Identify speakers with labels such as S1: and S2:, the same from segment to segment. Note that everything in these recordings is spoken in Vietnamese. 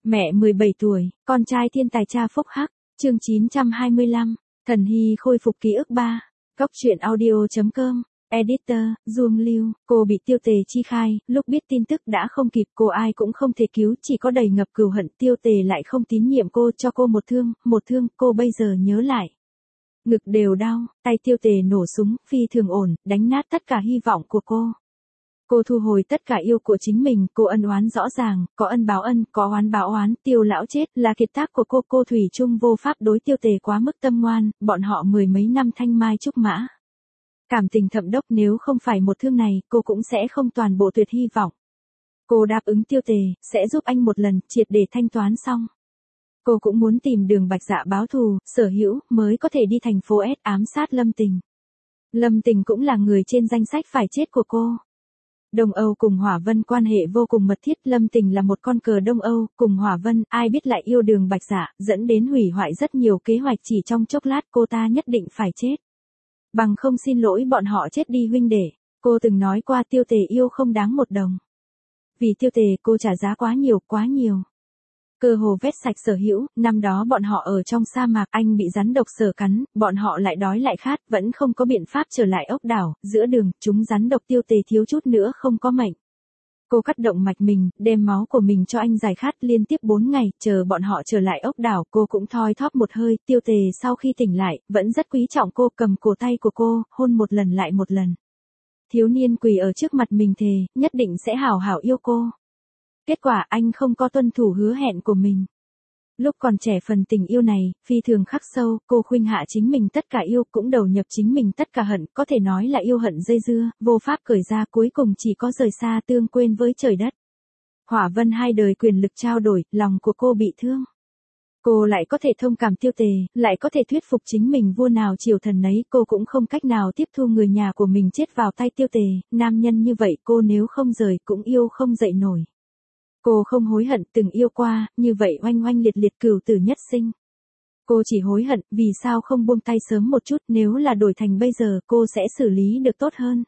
S1: Mẹ 17 tuổi, con trai thiên tài cha phúc hắc, chương 925, Thần Hy khôi phục ký ức 3, Góc truyện audio.com, Editor, Duông Lưu, cô bị Tiêu Tề chi khai, lúc biết tin tức đã không kịp, cô ai cũng không thể cứu, chỉ có đầy ngập cừu hận. Tiêu Tề lại không tín nhiệm cô, cho cô một thương, cô bây giờ nhớ lại. Ngực đều đau, tay Tiêu Tề nổ súng, phi thường ổn, đánh nát tất cả hy vọng của cô. Cô thu hồi tất cả yêu của chính mình, cô ân oán rõ ràng, có ân báo ân, có oán báo oán. Tiêu lão chết là kiệt tác của cô thủy chung vô pháp đối Tiêu Tề quá mức tâm ngoan, bọn họ mười mấy năm thanh mai trúc mã. Cảm tình thậm đốc, nếu không phải một thương này, cô cũng sẽ không toàn bộ tuyệt hy vọng. Cô đáp ứng Tiêu Tề, sẽ giúp anh một lần, triệt để thanh toán xong. Cô cũng muốn tìm Đường Bạch Dạ báo thù, Sở Hữu, mới có thể đi thành phố S ám sát Lâm Tình. Lâm Tình cũng là người trên danh sách phải chết của cô. Đông Âu cùng Hỏa Vân quan hệ vô cùng mật thiết, Lâm Tình là một con cờ Đông Âu, cùng Hỏa Vân, ai biết lại yêu Đường Bạch Dạ, dẫn đến hủy hoại rất nhiều kế hoạch, chỉ trong chốc lát cô ta nhất định phải chết. Bằng không xin lỗi bọn họ chết đi huynh đệ, cô từng nói qua Tiêu Tề yêu không đáng một đồng. Vì Tiêu Tề cô trả giá quá nhiều. Cơ hồ vét sạch Sở Hữu, năm đó bọn họ ở trong sa mạc, anh bị rắn độc sờ cắn, bọn họ lại đói lại khát, vẫn không có biện pháp trở lại ốc đảo, giữa đường, chúng rắn độc Tiêu Tề thiếu chút nữa không có mệnh. Cô cắt động mạch mình, đem máu của mình cho anh giải khát liên tiếp 4 ngày, chờ bọn họ trở lại ốc đảo, cô cũng thoi thóp một hơi. Tiêu Tề sau khi tỉnh lại, vẫn rất quý trọng cô, cầm cổ tay của cô, hôn một lần lại một lần. Thiếu niên quỳ ở trước mặt mình thề, nhất định sẽ hảo hảo yêu cô. Kết quả anh không có tuân thủ hứa hẹn của mình. Lúc còn trẻ phần tình yêu này, phi thường khắc sâu, cô khuynh hạ chính mình tất cả yêu, cũng đầu nhập chính mình tất cả hận, có thể nói là yêu hận dây dưa, vô pháp cởi ra, cuối cùng chỉ có rời xa tương quên với trời đất. Hỏa Vân hai đời quyền lực trao đổi, lòng của cô bị thương. Cô lại có thể thông cảm Tiêu Tề, lại có thể thuyết phục chính mình vua nào triều thần nấy, cô cũng không cách nào tiếp thu người nhà của mình chết vào tay Tiêu Tề, nam nhân như vậy cô nếu không rời cũng yêu không dậy nổi. Cô không hối hận từng yêu qua, như vậy oanh oanh liệt liệt cửu tử nhất sinh. Cô chỉ hối hận, vì sao không buông tay sớm một chút, nếu là đổi thành bây giờ, cô sẽ xử lý được tốt hơn.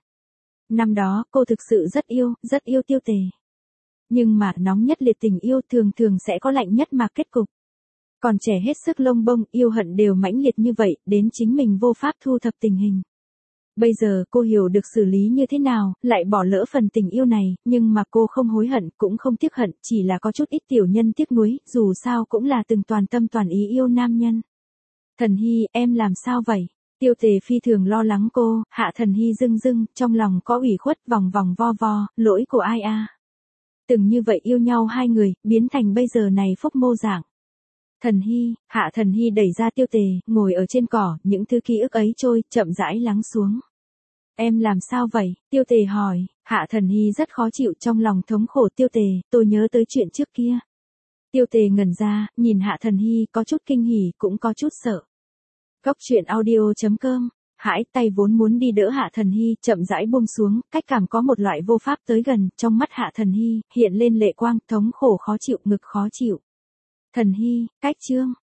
S1: Năm đó, cô thực sự rất yêu Tiêu Tề. Nhưng mà, nóng nhất liệt tình yêu thường thường sẽ có lạnh nhất mà kết cục. Còn trẻ hết sức lông bông, yêu hận đều mãnh liệt như vậy, đến chính mình vô pháp thu thập tình hình. Bây giờ cô hiểu được xử lý như thế nào, lại bỏ lỡ phần tình yêu này, nhưng mà cô không hối hận, cũng không tiếc hận, chỉ là có chút ít tiểu nhân tiếc nuối, dù sao cũng là từng toàn tâm toàn ý yêu nam nhân. Thần Hy, em làm sao vậy? Tiêu Tề phi thường lo lắng cô, Hạ Thần Hy rưng, trong lòng có ủy khuất, vòng vòng vo vo, lỗi của ai a? Từng như vậy yêu nhau hai người, biến thành bây giờ này phúc mô dạng. Thần Hy, Hạ Thần Hy đẩy ra Tiêu Tề, ngồi ở trên cỏ, những thứ ký ức ấy trôi, chậm rãi lắng xuống. Em làm sao vậy? Tiêu Tề hỏi, Hạ Thần Hy rất khó chịu, trong lòng thống khổ. Tiêu Tề, tôi nhớ tới chuyện trước kia. Tiêu Tề ngẩn ra, nhìn Hạ Thần Hy, có chút kinh hỉ, cũng có chút sợ. Góc truyện audio.com, hãi, tay vốn muốn đi đỡ Hạ Thần Hy, chậm rãi buông xuống, cách cảm có một loại vô pháp tới gần, trong mắt Hạ Thần Hy, hiện lên lệ quang, thống khổ khó chịu, ngực khó chịu. Thần Hy, cách chương.